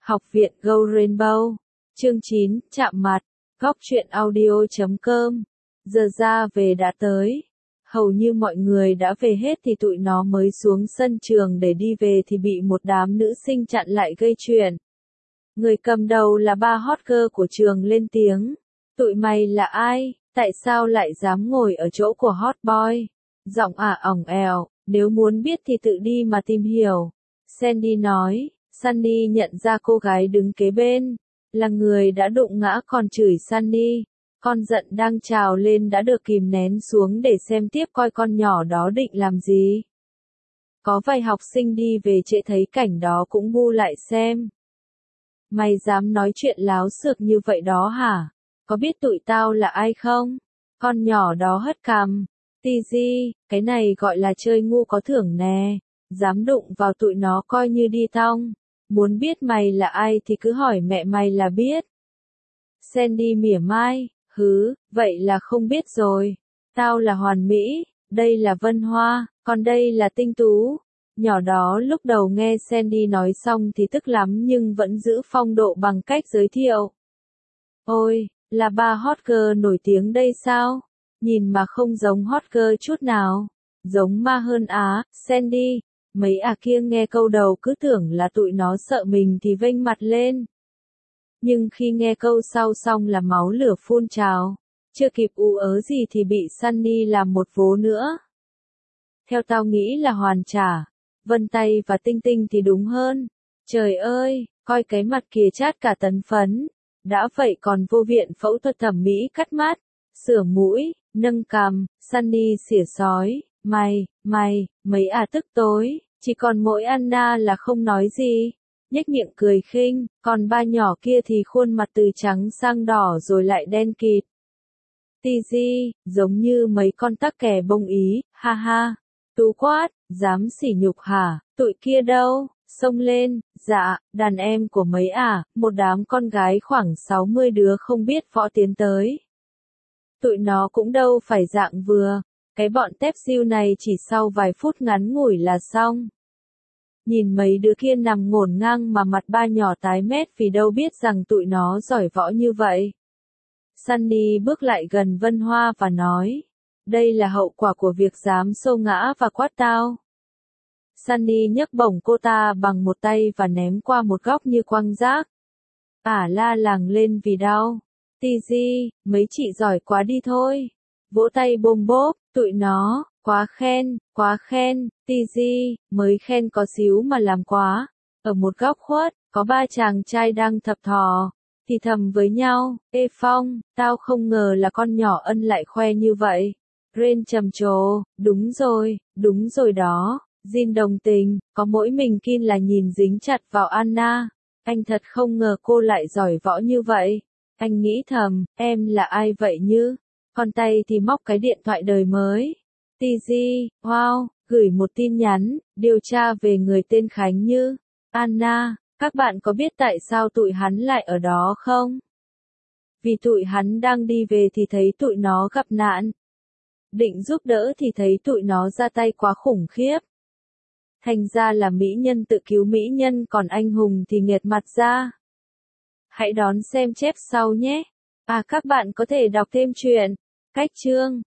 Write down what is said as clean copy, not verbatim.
Học viện Go Rainbow. Chương 9, chạm mặt. Góc truyện audio.com. Giờ ra về đã tới. Hầu như mọi người đã về hết thì tụi nó mới xuống sân trường để đi về thì bị một đám nữ sinh chặn lại gây chuyện. Người cầm đầu là ba hot girl của trường lên tiếng. Tụi mày là ai? Tại sao lại dám ngồi ở chỗ của hot boy? Giọng ỏng ẻo, nếu muốn biết thì tự đi mà tìm hiểu. Sandy nói. Sunny nhận ra cô gái đứng kế bên là người đã đụng ngã còn chửi Sunny. Con giận đang trào lên đã được kìm nén xuống để xem tiếp coi con nhỏ đó định làm gì. Có vài học sinh đi về trễ thấy cảnh đó cũng bu lại xem. Mày dám nói chuyện láo xược như vậy đó hả? Có biết tụi tao là ai không? Con nhỏ đó hất cằm. TG, cái này gọi là chơi ngu có thưởng nè. Dám đụng vào tụi nó coi như đi tong. Muốn biết mày là ai thì cứ hỏi mẹ mày là biết. Sandy mỉa mai, vậy là không biết rồi. Tao là Hoàn Mỹ, đây là Vân Hoa, còn đây là Tinh Tú. Nhỏ đó lúc đầu nghe Sandy nói xong thì tức lắm nhưng vẫn giữ phong độ bằng cách giới thiệu. Ôi, là ba hot girl nổi tiếng đây sao? Nhìn mà không giống hot girl chút nào. Giống ma hơn á, Sandy. Mấy kia nghe câu đầu cứ tưởng là tụi nó sợ mình thì vênh mặt lên. Nhưng khi nghe câu sau xong là máu lửa phun trào. Chưa kịp ú ớ gì thì bị Sunny làm một vố nữa. Theo tao nghĩ là hoàn trả. Vân Tay và Tinh Tinh thì đúng hơn. Trời ơi, coi cái mặt kìa chát cả tấn phấn. Đã vậy còn vô viện phẫu thuật thẩm mỹ cắt mắt, sửa mũi, nâng cằm, Sunny xỉa sói. Mấy tức tối, chỉ còn mỗi Anna là không nói gì, nhếch miệng cười khinh, còn ba nhỏ kia thì khuôn mặt từ trắng sang đỏ rồi lại đen kịt. TG, giống như mấy con tắc kè bông Ý, ha ha. Tú quát, dám sỉ nhục hả, tụi kia đâu, xông lên, dạ, đàn em của mấy một đám con gái khoảng 60 đứa không biết võ tiến tới. Tụi nó cũng đâu phải dạng vừa. Cái bọn tép siêu này chỉ sau vài phút ngắn ngủi là xong. Nhìn mấy đứa kia nằm ngổn ngang mà mặt ba nhỏ tái mét vì đâu biết rằng tụi nó giỏi võ như vậy. Sunny bước lại gần Vân Hoa và nói. Đây là hậu quả của việc dám xô ngã và quát tao. Sunny nhấc bổng cô ta bằng một tay và ném qua một góc như quăng rác. La làng lên vì đau. TG, mấy chị giỏi quá đi thôi. Vỗ tay bôm bốp, tụi nó, quá khen, TG, mới khen có xíu mà làm quá. Ở một góc khuất, có ba chàng trai đang thập thò, thì thầm với nhau, Ê Phong, tao không ngờ là con nhỏ Ân lại khoe như vậy. Ren trầm trồ, đúng rồi đó, Jin đồng tình, có mỗi mình Kin là nhìn dính chặt vào Anna. Anh thật không ngờ cô lại giỏi võ như vậy. Anh nghĩ thầm, em là ai vậy như? Còn tay thì móc cái điện thoại đời mới. TG, wow, gửi một tin nhắn, điều tra về người tên Khánh Như. Anna, các bạn có biết tại sao tụi hắn lại ở đó không? Vì tụi hắn đang đi về thì thấy tụi nó gặp nạn. Định giúp đỡ thì thấy tụi nó ra tay quá khủng khiếp. Thành ra là mỹ nhân tự cứu mỹ nhân còn anh hùng thì nghệt mặt ra. Hãy đón xem chép sau nhé. Các bạn có thể đọc thêm truyện. Cách chương